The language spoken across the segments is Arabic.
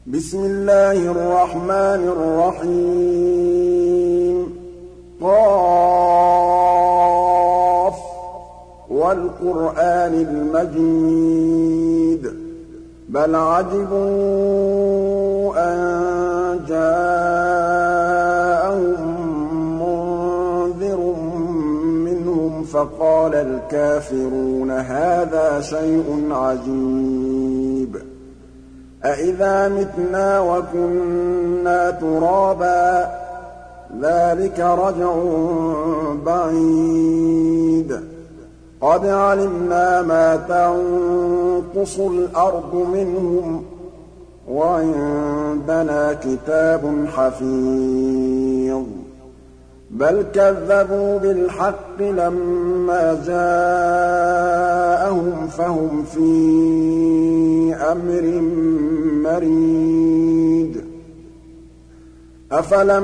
بسم الله الرحمن الرحيم قاف والقرآن المجيد بل عجبوا أن جاءهم منذر منهم فقال الكافرون هذا شيء عجيب أإذا متنا وكنا ترابا ذلك رجع بعيد قد علمنا ما تنقص الأرض منهم وعندنا كتاب حفيظ بل كذبوا بالحق لما جاءهم فهم في أمر مريج أفلم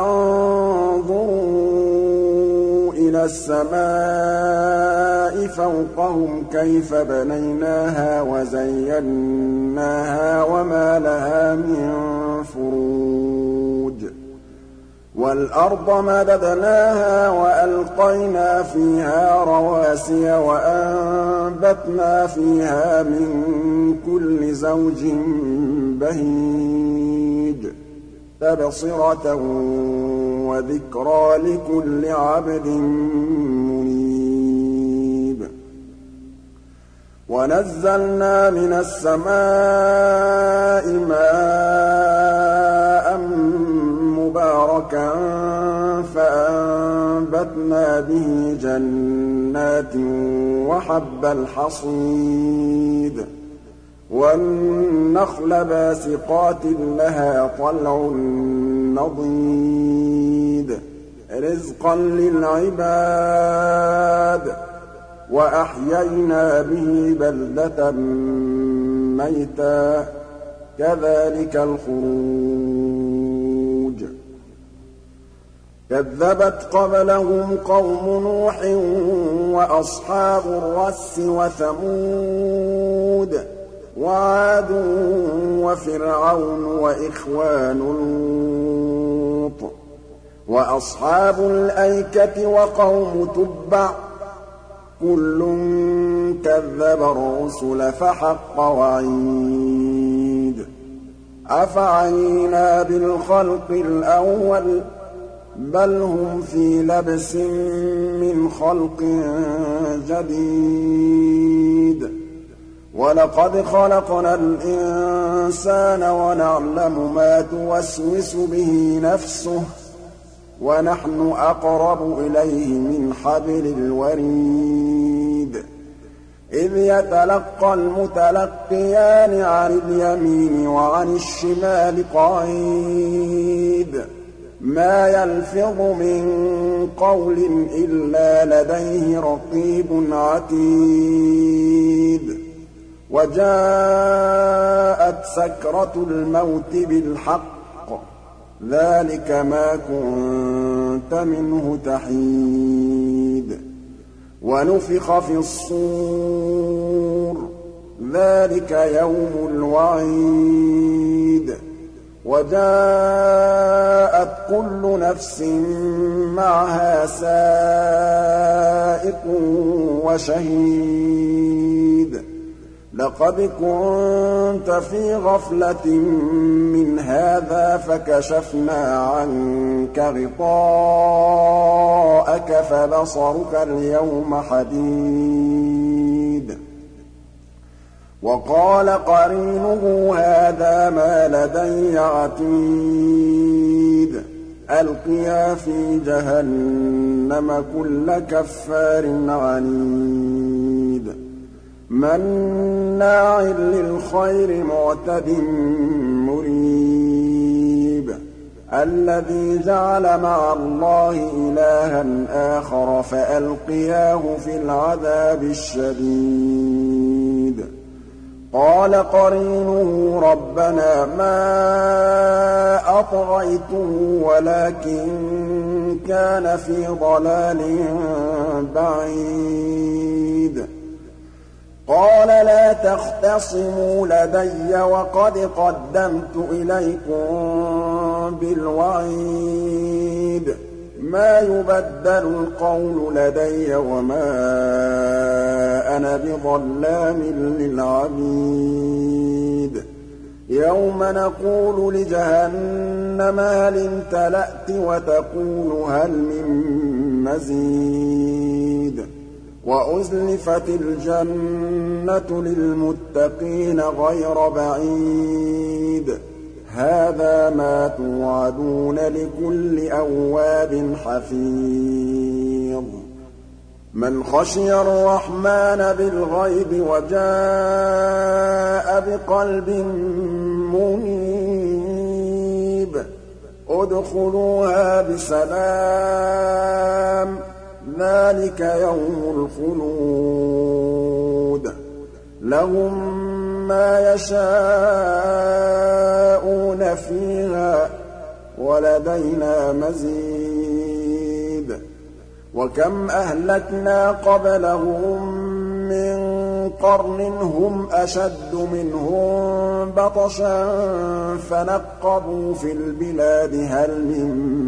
ينظروا إلى السماء فوقهم كيف بنيناها وزيناها وما لها من فروج والأرض مددناها وألقينا فيها رواسي وأنبتنا فيها من كل زوج بهيج تبصرة وذكرى لكل عبد منيب ونزلنا من السماء ماء مباركا فأنبتنا به جنات وحب الحصيد والنخل باسقات لها طلع نضيد رزقا للعباد وأحيينا به بلدة ميتا كذلك الخروج كذبت قبلهم قوم نوح وأصحاب الرس وثمود وعاد وفرعون وإخوان لوط وأصحاب الأيكة وقوم تبع كل كذب الرسل فحق وعيد أفعينا بالخلق الأول بل هم في لبس من خلق جديد ولقد خلقنا الإنسان ونعلم ما توسوس به نفسه ونحن أقرب إليه من حبل الوريد إذ يتلقى المتلقيان عن اليمين وعن الشمال قعيد ما يلفظ من قول إلا لديه رقيب عتيد وجاءت سكرة الموت بالحق ذلك ما كنت منه تحيد ونفخ في الصور ذلك يوم الوعيد وجاءت كل نفس معها سائق وشهيد لقد كنت في غفلة من هذا فكشفنا عنك غطاءك فبصرك اليوم حديد وقال قرينه هذا ما لدي عتيد ألقيا في جهنم كل كفار عنيد مناع للخير معتد مريب الذي جعل مع الله إلها آخر فألقياه في العذاب الشديد قال قرينه ربنا ما أطغيته ولكن كان في ضلال بعيد قَالَ لَا تَخْتَصِمُوا لَدَيَّ وَقَدْ قَدَّمْتُ إِلَيْكُم بِالْوَعِيدِ مَا يُبَدَّلُ الْقَوْلُ لَدَيَّ وَمَا أَنَا بِظَلَّامٍ لِّلْعَبِيدِ يَوْمَ نَقُولُ لِجَهَنَّمَ هَلِ امْتَلَأْتِ وَتَقُولُ هَلْ مِن مَّزِيدٍ وَأُزْلِفَتِ الْجَنَّةُ لِلْمُتَّقِينَ غَيْرَ بَعِيدٍ هَٰذَا مَا تُوعَدُونَ لِكُلِّ أَوَّابٍ حَفِيظٍ مَّنْ خَشِيَ الرَّحْمَٰنَ بِالْغَيْبِ وَجَاءَ بِقَلْبٍ مُّنِيبٍ ادْخُلُوهَا بِسَلَامٍ ذَٰلِكَ يَوْمُ الْخُلُودِ لَهُم مَّا يَشَاءُونَ فِيهَا وَلَدَيْنَا مَزِيدٌ وَكَمْ أَهْلَكْنَا قَبْلَهُم مِّن قَرْنٍ هُمْ أَشَدُّ مِنْهُم بَطْشًا فَنَقَّبُوا فِي الْبِلَادِ هَلْ مِن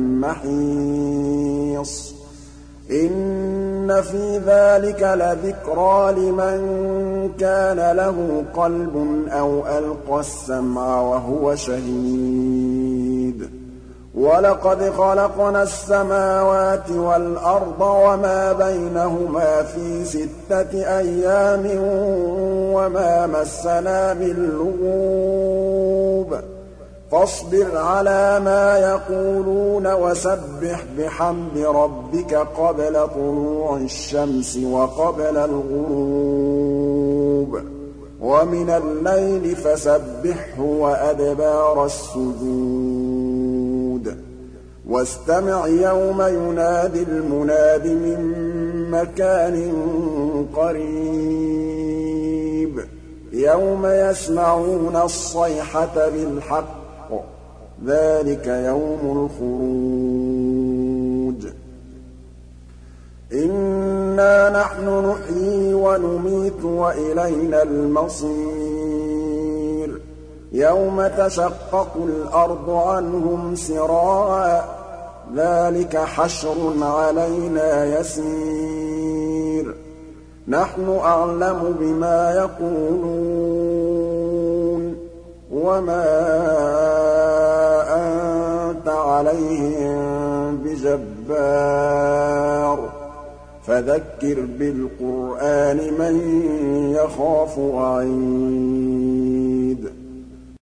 مَّحِيصٍ إِنَّ فِي ذَٰلِكَ لَذِكْرَىٰ لِمَن كَانَ لَهُ قَلْبٌ أَوْ أَلْقَى السَّمْعَ وَهُوَ شَهِيدٌ وَلَقَدْ خَلَقْنَا السَّمَاوَاتِ وَالْأَرْضَ وَمَا بَيْنَهُمَا فِي 6 أَيَّامٍ وَمَا مَسَّنَا مِن لُّغُوبٍ فاصبر على ما يقولون وسبح بحمد ربك قبل طلوع الشمس وقبل الغروب ومن الليل فسبحه وأدبار السجود واستمع يوم ينادي المناد من مكان قريب يوم يسمعون الصيحة بالحق ذلك يوم الخروج إنا نحن نحيي ونميت وإلينا المصير يوم تشقق الأرض عنهم سراعا ذلك حشر علينا يسير نحن أعلم بما يقولون وما أنت عليهم بجبار فذكر بالقرآن من يخاف وعيد